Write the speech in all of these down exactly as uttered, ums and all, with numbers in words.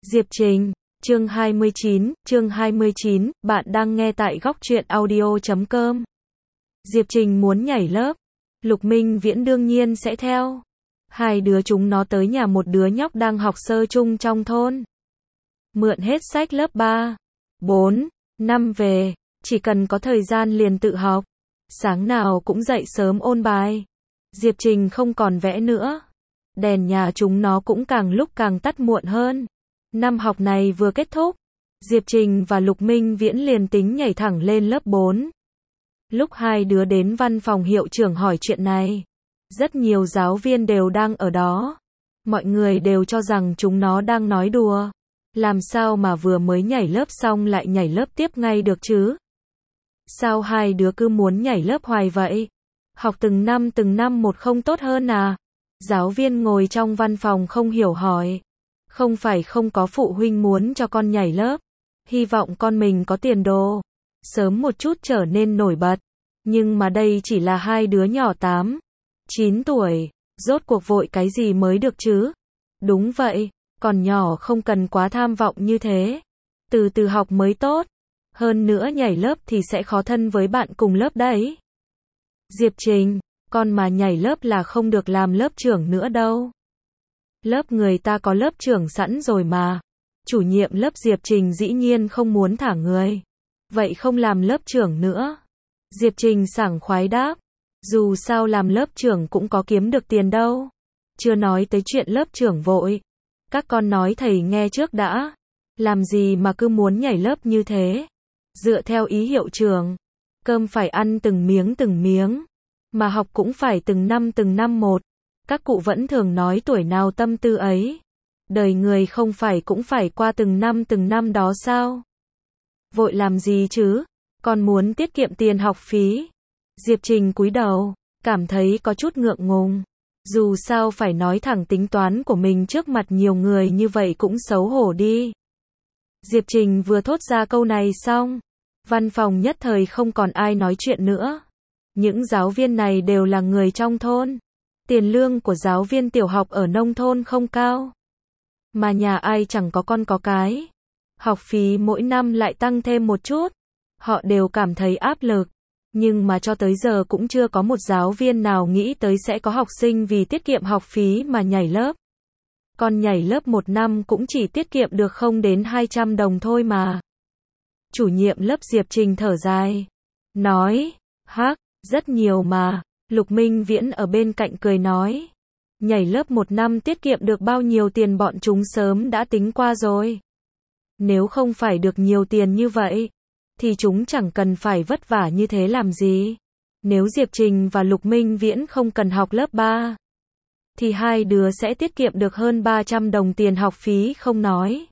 Diệp Trình, chương hai mươi chín, chương hai mươi chín, bạn đang nghe tại góc truyện audio chấm com. Diệp Trình muốn nhảy lớp, Lục Minh Viễn đương nhiên sẽ theo. Hai đứa chúng nó tới nhà một đứa nhóc đang học sơ chung trong thôn. Mượn hết sách lớp ba, bốn, năm về, chỉ cần có thời gian liền tự học. Sáng nào cũng dậy sớm ôn bài. Diệp Trình không còn vẽ nữa. Đèn nhà chúng nó cũng càng lúc càng tắt muộn hơn. Năm học này vừa kết thúc, Diệp Trình và Lục Minh Viễn liền tính nhảy thẳng lên lớp bốn. Lúc hai đứa đến văn phòng hiệu trưởng hỏi chuyện này, rất nhiều giáo viên đều đang ở đó. Mọi người đều cho rằng chúng nó đang nói đùa. Làm sao mà vừa mới nhảy lớp xong lại nhảy lớp tiếp ngay được chứ? Sao hai đứa cứ muốn nhảy lớp hoài vậy? Học từng năm từng năm một không tốt hơn à? Giáo viên ngồi trong văn phòng không hiểu hỏi. Không phải không có phụ huynh muốn cho con nhảy lớp, hy vọng con mình có tiền đồ, sớm một chút trở nên nổi bật. Nhưng mà đây chỉ là hai đứa nhỏ tám, chín tuổi, rốt cuộc vội cái gì mới được chứ? Đúng vậy, còn nhỏ không cần quá tham vọng như thế. Từ từ học mới tốt. Hơn nữa nhảy lớp thì sẽ khó thân với bạn cùng lớp đấy. Diệp Trình, con mà nhảy lớp là không được làm lớp trưởng nữa đâu. Lớp người ta có lớp trưởng sẵn rồi mà. Chủ nhiệm lớp Diệp Trình dĩ nhiên không muốn thả người. Vậy không làm lớp trưởng nữa. Diệp Trình sảng khoái đáp. Dù sao làm lớp trưởng cũng có kiếm được tiền đâu. Chưa nói tới chuyện lớp trưởng vội. Các con nói thầy nghe trước đã. Làm gì mà cứ muốn nhảy lớp như thế? Dựa theo ý hiệu trưởng, cơm phải ăn từng miếng từng miếng, mà học cũng phải từng năm từng năm một. Các cụ vẫn thường nói tuổi nào tâm tư ấy. Đời người không phải cũng phải qua từng năm từng năm đó sao? Vội làm gì chứ? Con muốn tiết kiệm tiền học phí. Diệp Trình cúi đầu, cảm thấy có chút ngượng ngùng. Dù sao phải nói thẳng tính toán của mình trước mặt nhiều người như vậy cũng xấu hổ đi. Diệp Trình vừa thốt ra câu này xong, văn phòng nhất thời không còn ai nói chuyện nữa. Những giáo viên này đều là người trong thôn. Tiền lương của giáo viên tiểu học ở nông thôn không cao. Mà nhà ai chẳng có con có cái. Học phí mỗi năm lại tăng thêm một chút. Họ đều cảm thấy áp lực. Nhưng mà cho tới giờ cũng chưa có một giáo viên nào nghĩ tới sẽ có học sinh vì tiết kiệm học phí mà nhảy lớp. Con nhảy lớp một năm cũng chỉ tiết kiệm được không đến hai trăm đồng thôi mà. Chủ nhiệm lớp Diệp Trình thở dài. Nói, hắc, rất nhiều mà. Lục Minh Viễn ở bên cạnh cười nói. Nhảy lớp một năm tiết kiệm được bao nhiêu tiền bọn chúng sớm đã tính qua rồi. Nếu không phải được nhiều tiền như vậy, thì chúng chẳng cần phải vất vả như thế làm gì. Nếu Diệp Trình và Lục Minh Viễn không cần học lớp ba, thì hai đứa sẽ tiết kiệm được hơn ba trăm đồng tiền học phí không nói.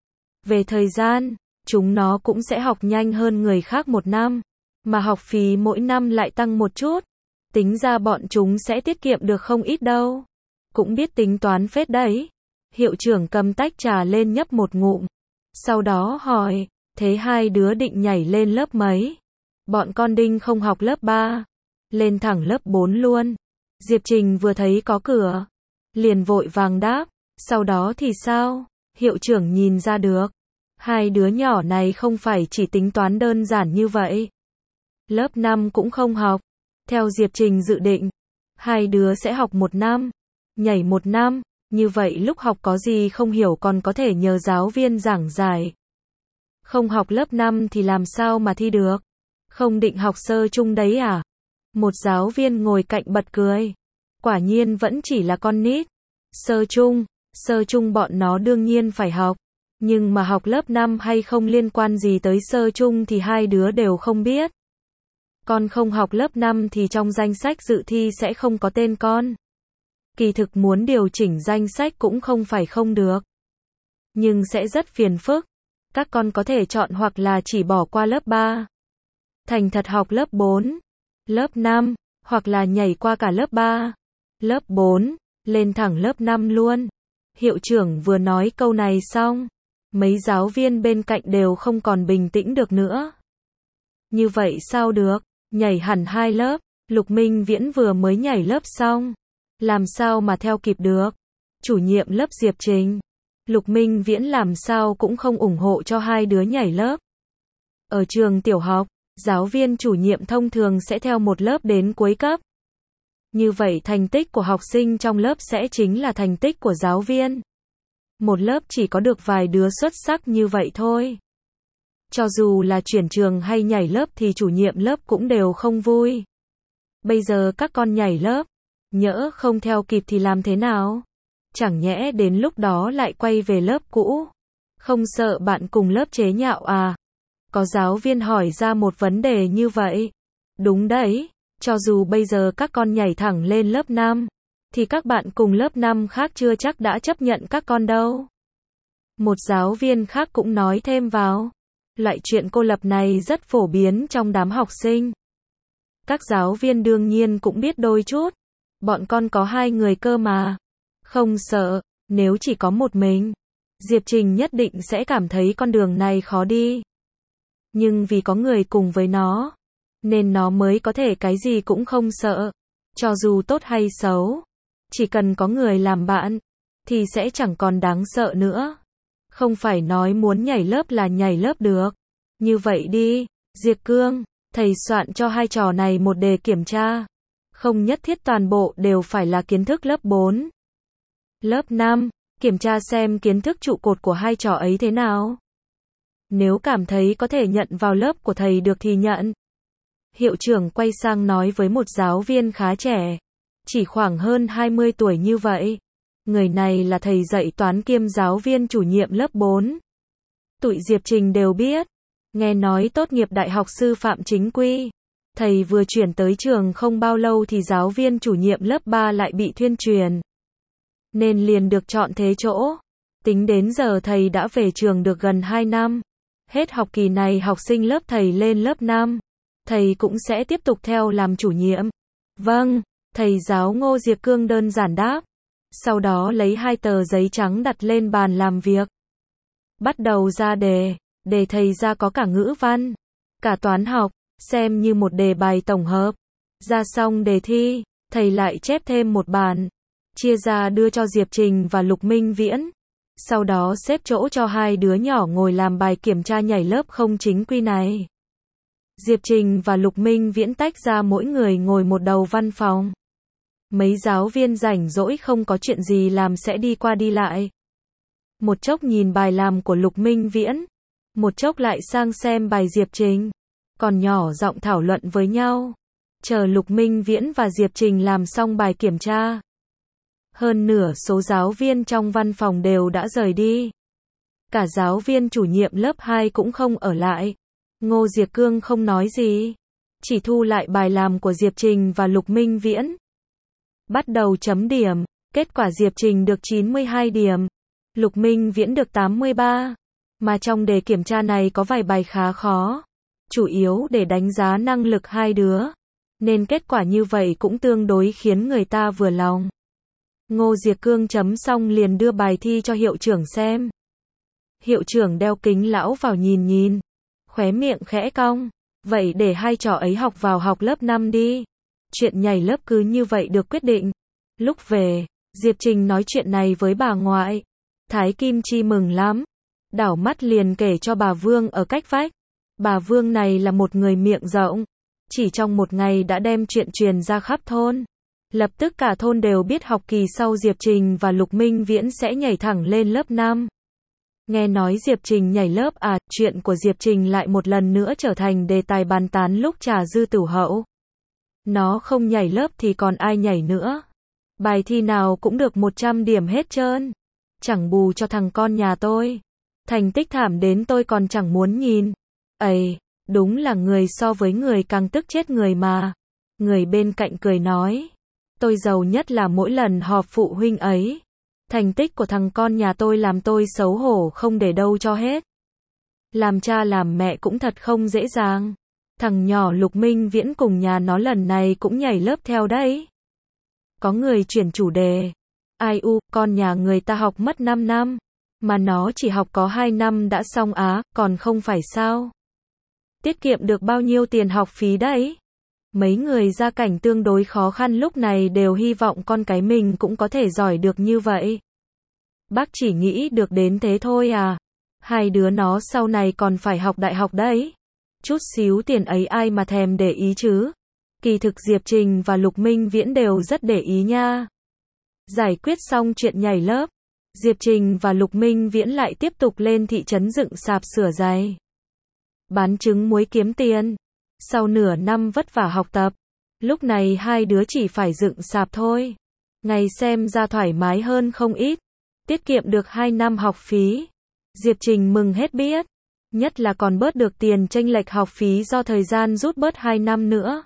Về thời gian, chúng nó cũng sẽ học nhanh hơn người khác một năm, mà học phí mỗi năm lại tăng một chút. Tính ra bọn chúng sẽ tiết kiệm được không ít đâu. Cũng biết tính toán phết đấy. Hiệu trưởng cầm tách trà lên nhấp một ngụm. Sau đó hỏi, thế hai đứa định nhảy lên lớp mấy? Bọn con đinh không học lớp ba. Lên thẳng lớp bốn luôn. Diệp Trình vừa thấy có cửa, liền vội vàng đáp, sau đó thì sao? Hiệu trưởng nhìn ra được. Hai đứa nhỏ này không phải chỉ tính toán đơn giản như vậy. Lớp năm cũng không học. Theo Diệp Trình dự định, hai đứa sẽ học một năm, nhảy một năm, như vậy lúc học có gì không hiểu còn có thể nhờ giáo viên giảng giải. Không học lớp năm thì làm sao mà thi được? Không định học sơ chung đấy à? Một giáo viên ngồi cạnh bật cười. Quả nhiên vẫn chỉ là con nít. Sơ chung, sơ chung bọn nó đương nhiên phải học. Nhưng mà học lớp năm hay không liên quan gì tới sơ chung thì hai đứa đều không biết. Con không học lớp năm thì trong danh sách dự thi sẽ không có tên con. Kỳ thực muốn điều chỉnh danh sách cũng không phải không được. Nhưng sẽ rất phiền phức. Các con có thể chọn hoặc là chỉ bỏ qua lớp ba. Thành thật học lớp bốn, lớp năm, hoặc là nhảy qua cả lớp ba, lớp bốn, lên thẳng lớp năm luôn. Hiệu trưởng vừa nói câu này xong, mấy giáo viên bên cạnh đều không còn bình tĩnh được nữa. Như vậy sao được? Nhảy hẳn hai lớp, Lục Minh Viễn vừa mới nhảy lớp xong, làm sao mà theo kịp được? Chủ nhiệm lớp Diệp Trình, Lục Minh Viễn làm sao cũng không ủng hộ cho hai đứa nhảy lớp. Ở trường tiểu học, giáo viên chủ nhiệm thông thường sẽ theo một lớp đến cuối cấp. Như vậy thành tích của học sinh trong lớp sẽ chính là thành tích của giáo viên. Một lớp chỉ có được vài đứa xuất sắc như vậy thôi. Cho dù là chuyển trường hay nhảy lớp thì chủ nhiệm lớp cũng đều không vui. Bây giờ các con nhảy lớp, nhỡ không theo kịp thì làm thế nào? Chẳng nhẽ đến lúc đó lại quay về lớp cũ? Không sợ bạn cùng lớp chế nhạo à? Có giáo viên hỏi ra một vấn đề như vậy. Đúng đấy, cho dù bây giờ các con nhảy thẳng lên lớp năm, thì các bạn cùng lớp năm khác chưa chắc đã chấp nhận các con đâu. Một giáo viên khác cũng nói thêm vào. Loại chuyện cô lập này rất phổ biến trong đám học sinh. Các giáo viên đương nhiên cũng biết đôi chút. Bọn con có hai người cơ mà. Không sợ, nếu chỉ có một mình, Diệp Trình nhất định sẽ cảm thấy con đường này khó đi. Nhưng vì có người cùng với nó, nên nó mới có thể cái gì cũng không sợ. Cho dù tốt hay xấu, chỉ cần có người làm bạn, thì sẽ chẳng còn đáng sợ nữa. Không phải nói muốn nhảy lớp là nhảy lớp được. Như vậy đi, Diệp Cương, thầy soạn cho hai trò này một đề kiểm tra. Không nhất thiết toàn bộ đều phải là kiến thức lớp bốn. Lớp năm, kiểm tra xem kiến thức trụ cột của hai trò ấy thế nào. Nếu cảm thấy có thể nhận vào lớp của thầy được thì nhận. Hiệu trưởng quay sang nói với một giáo viên khá trẻ, chỉ khoảng hơn hai mươi tuổi như vậy. Người này là thầy dạy toán kiêm giáo viên chủ nhiệm lớp bốn. Tụi Diệp Trình đều biết. Nghe nói tốt nghiệp đại học sư phạm chính quy. Thầy vừa chuyển tới trường không bao lâu thì giáo viên chủ nhiệm lớp ba lại bị thuyên truyền. Nên liền được chọn thế chỗ. Tính đến giờ thầy đã về trường được gần hai năm. Hết học kỳ này học sinh lớp thầy lên lớp năm. Thầy cũng sẽ tiếp tục theo làm chủ nhiệm. Vâng, thầy giáo Ngô Diệp Cương đơn giản đáp. Sau đó lấy hai tờ giấy trắng đặt lên bàn làm việc. Bắt đầu ra đề. Đề thầy ra có cả ngữ văn, cả toán học, xem như một đề bài tổng hợp. Ra xong đề thi, thầy lại chép thêm một bản, chia ra đưa cho Diệp Trình và Lục Minh Viễn. Sau đó xếp chỗ cho hai đứa nhỏ ngồi làm bài kiểm tra nhảy lớp không chính quy này. Diệp Trình và Lục Minh Viễn tách ra mỗi người ngồi một đầu văn phòng. Mấy giáo viên rảnh rỗi không có chuyện gì làm sẽ đi qua đi lại. Một chốc nhìn bài làm của Lục Minh Viễn, một chốc lại sang xem bài Diệp Trình, còn nhỏ giọng thảo luận với nhau. Chờ Lục Minh Viễn và Diệp Trình làm xong bài kiểm tra. Hơn nửa số giáo viên trong văn phòng đều đã rời đi. Cả giáo viên chủ nhiệm lớp hai cũng không ở lại. Ngô Diệp Cương không nói gì, chỉ thu lại bài làm của Diệp Trình và Lục Minh Viễn. Bắt đầu chấm điểm, kết quả Diệp Trình được chín mươi hai điểm, Lục Minh Viễn được tám mươi ba. Mà trong đề kiểm tra này có vài bài khá khó, chủ yếu để đánh giá năng lực hai đứa, nên kết quả như vậy cũng tương đối khiến người ta vừa lòng. Ngô Diệp Cương chấm xong liền đưa bài thi cho hiệu trưởng xem. Hiệu trưởng đeo kính lão vào nhìn nhìn, khóe miệng khẽ cong. Vậy để hai trò ấy học vào học lớp năm đi. Chuyện nhảy lớp cứ như vậy được quyết định. Lúc về, Diệp Trình nói chuyện này với bà ngoại. Thái Kim Chi mừng lắm. Đảo mắt liền kể cho bà Vương ở cách vách. Bà Vương này là một người miệng rộng. Chỉ trong một ngày đã đem chuyện truyền ra khắp thôn. Lập tức cả thôn đều biết học kỳ sau Diệp Trình và Lục Minh Viễn sẽ nhảy thẳng lên lớp năm. Nghe nói Diệp Trình nhảy lớp à, chuyện của Diệp Trình lại một lần nữa trở thành đề tài bàn tán lúc trà dư tửu hậu. Nó không nhảy lớp thì còn ai nhảy nữa. Bài thi nào cũng được một trăm điểm hết trơn. Chẳng bù cho thằng con nhà tôi. Thành tích thảm đến tôi còn chẳng muốn nhìn. Ây, đúng là người so với người càng tức chết người mà. Người bên cạnh cười nói. Tôi giàu nhất là mỗi lần họp phụ huynh ấy. Thành tích của thằng con nhà tôi làm tôi xấu hổ không để đâu cho hết. Làm cha làm mẹ cũng thật không dễ dàng. Thằng nhỏ Lục Minh Viễn cùng nhà nó lần này cũng nhảy lớp theo đấy. Có người chuyển chủ đề. Ai u, con nhà người ta học mất năm năm. Mà nó chỉ học có hai năm đã xong á, còn không phải sao? Tiết kiệm được bao nhiêu tiền học phí đấy? Mấy người gia cảnh tương đối khó khăn lúc này đều hy vọng con cái mình cũng có thể giỏi được như vậy. Bác chỉ nghĩ được đến thế thôi à? Hai đứa nó sau này còn phải học đại học đấy. Chút xíu tiền ấy ai mà thèm để ý chứ. Kỳ thực Diệp Trình và Lục Minh Viễn đều rất để ý nha. Giải quyết xong chuyện nhảy lớp, Diệp Trình và Lục Minh Viễn lại tiếp tục lên thị trấn dựng sạp sửa giày. Bán trứng muối kiếm tiền. Sau nửa năm vất vả học tập, lúc này hai đứa chỉ phải dựng sạp thôi. Ngày xem ra thoải mái hơn không ít. Tiết kiệm được hai năm học phí. Diệp Trình mừng hết biết. Nhất là còn bớt được tiền chênh lệch học phí do thời gian rút bớt hai năm nữa.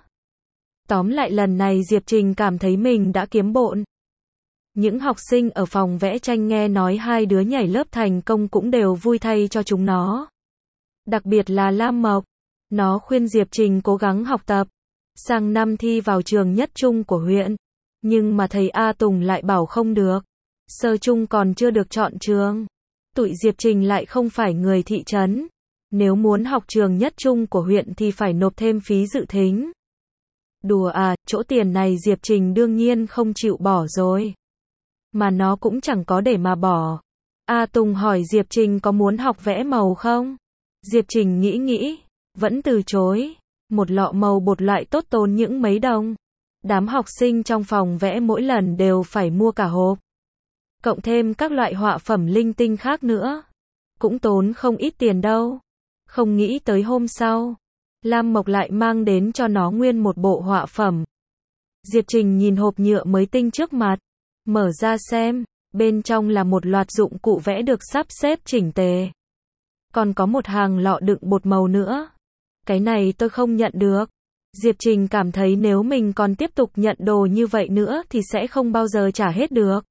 Tóm lại lần này Diệp Trình cảm thấy mình đã kiếm bộn. Những học sinh ở phòng vẽ tranh nghe nói hai đứa nhảy lớp thành công cũng đều vui thay cho chúng nó. Đặc biệt là Lam Mộc. Nó khuyên Diệp Trình cố gắng học tập. Sang năm thi vào trường nhất trung của huyện. Nhưng mà thầy A Tùng lại bảo không được. Sơ trung còn chưa được chọn trường. Tụi Diệp Trình lại không phải người thị trấn. Nếu muốn học trường nhất trung của huyện thì phải nộp thêm phí dự thính. Đùa à, chỗ tiền này Diệp Trình đương nhiên không chịu bỏ rồi. Mà nó cũng chẳng có để mà bỏ. A Tùng hỏi Diệp Trình có muốn học vẽ màu không? Diệp Trình nghĩ nghĩ, vẫn từ chối. Một lọ màu bột loại tốt tốn những mấy đồng. Đám học sinh trong phòng vẽ mỗi lần đều phải mua cả hộp. Cộng thêm các loại họa phẩm linh tinh khác nữa. Cũng tốn không ít tiền đâu. Không nghĩ tới hôm sau, Lam Mộc lại mang đến cho nó nguyên một bộ họa phẩm. Diệp Trình nhìn hộp nhựa mới tinh trước mặt. Mở ra xem, bên trong là một loạt dụng cụ vẽ được sắp xếp chỉnh tề. Còn có một hàng lọ đựng bột màu nữa. Cái này tôi không nhận được. Diệp Trình cảm thấy nếu mình còn tiếp tục nhận đồ như vậy nữa thì sẽ không bao giờ trả hết được.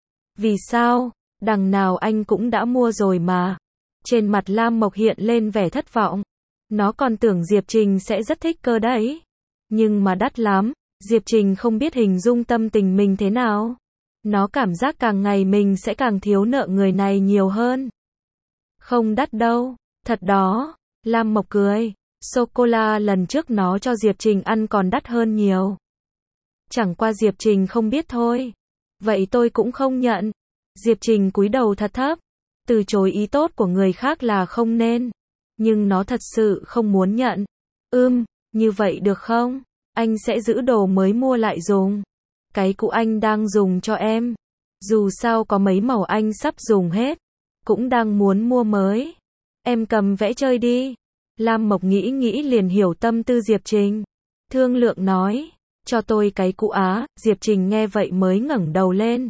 Vì sao? Đằng nào anh cũng đã mua rồi mà. Trên mặt Lam Mộc hiện lên vẻ thất vọng. Nó còn tưởng Diệp Trình sẽ rất thích cơ đấy. Nhưng mà đắt lắm. Diệp Trình không biết hình dung tâm tình mình thế nào. Nó cảm giác càng ngày mình sẽ càng thiếu nợ người này nhiều hơn. Không đắt đâu. Thật đó. Lam Mộc cười. Sô-cô-la lần trước nó cho Diệp Trình ăn còn đắt hơn nhiều. Chẳng qua Diệp Trình không biết thôi. Vậy tôi cũng không nhận. Diệp Trình cúi đầu thật thấp. Từ chối ý tốt của người khác là không nên. Nhưng nó thật sự không muốn nhận. Ưm, như vậy được không? Anh sẽ giữ đồ mới mua lại dùng. Cái cũ anh đang dùng cho em. Dù sao có mấy màu anh sắp dùng hết. Cũng đang muốn mua mới. Em cầm vẽ chơi đi. Lam Mộc nghĩ nghĩ liền hiểu tâm tư Diệp Trình. Thương lượng nói. Cho tôi cái cũ á. Diệp Trình nghe vậy mới ngẩng đầu lên.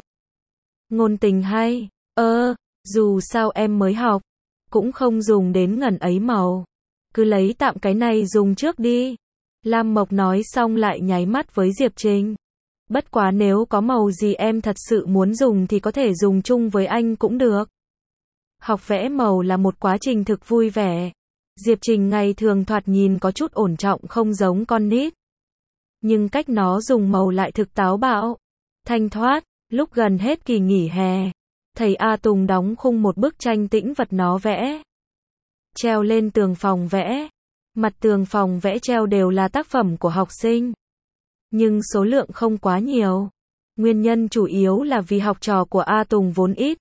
Ngôn tình hay. Ơ, dù sao em mới học. Cũng không dùng đến ngần ấy màu. Cứ lấy tạm cái này dùng trước đi. Lam Mộc nói xong lại nháy mắt với Diệp Trình. Bất quá nếu có màu gì em thật sự muốn dùng thì có thể dùng chung với anh cũng được. Học vẽ màu là một quá trình thực vui vẻ. Diệp Trình ngày thường thoạt nhìn có chút ổn trọng không giống con nít. Nhưng cách nó dùng màu lại thực táo bạo. Thanh thoát, lúc gần hết kỳ nghỉ hè. Thầy A Tùng đóng khung một bức tranh tĩnh vật nó vẽ. Treo lên tường phòng vẽ. Mặt tường phòng vẽ treo đều là tác phẩm của học sinh. Nhưng số lượng không quá nhiều. Nguyên nhân chủ yếu là vì học trò của A Tùng vốn ít.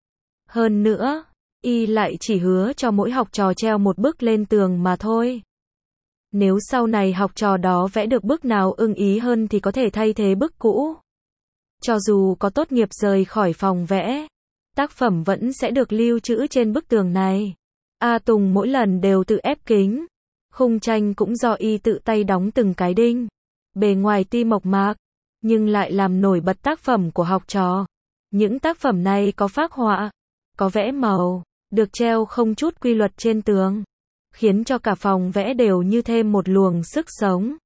Hơn nữa, y lại chỉ hứa cho mỗi học trò treo một bức lên tường mà thôi. Nếu sau này học trò đó vẽ được bức nào ưng ý hơn thì có thể thay thế bức cũ. Cho dù có tốt nghiệp rời khỏi phòng vẽ, tác phẩm vẫn sẽ được lưu trữ trên bức tường này. A Tùng mỗi lần đều tự ép kính. Khung tranh cũng do y tự tay đóng từng cái đinh. Bề ngoài tuy mộc mạc, nhưng lại làm nổi bật tác phẩm của học trò. Những tác phẩm này có phác họa, có vẽ màu, được treo không chút quy luật trên tường, khiến cho cả phòng vẽ đều như thêm một luồng sức sống.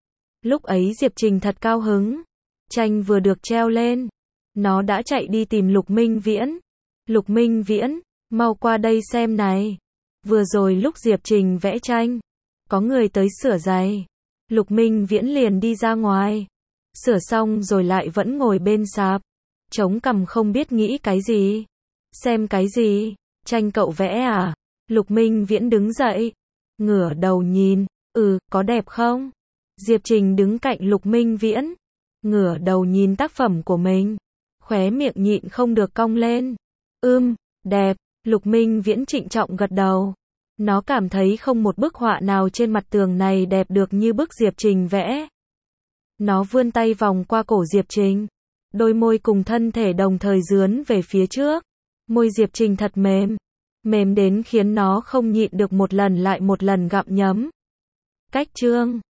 Lúc ấy Diệp Trình thật cao hứng. Tranh vừa được treo lên, nó đã chạy đi tìm Lục Minh Viễn. Lục Minh Viễn, mau qua đây xem này. Vừa rồi lúc Diệp Trình vẽ tranh, có người tới sửa giày. Lục Minh Viễn liền đi ra ngoài. Sửa xong rồi lại vẫn ngồi bên sạp. Chống cằm không biết nghĩ cái gì. Xem cái gì? Tranh cậu vẽ à? Lục Minh Viễn đứng dậy. Ngửa đầu nhìn. Ừ, có đẹp không? Diệp Trình đứng cạnh Lục Minh Viễn. Ngửa đầu nhìn tác phẩm của mình. Khóe miệng nhịn không được cong lên. Ưm, đẹp. Lục Minh Viễn trịnh trọng gật đầu. Nó cảm thấy không một bức họa nào trên mặt tường này đẹp được như bức Diệp Trình vẽ. Nó vươn tay vòng qua cổ Diệp Trình. Đôi môi cùng thân thể đồng thời dướn về phía trước. Môi Diệp Trình thật mềm. Mềm đến khiến nó không nhịn được một lần lại một lần gặm nhấm. Cách chương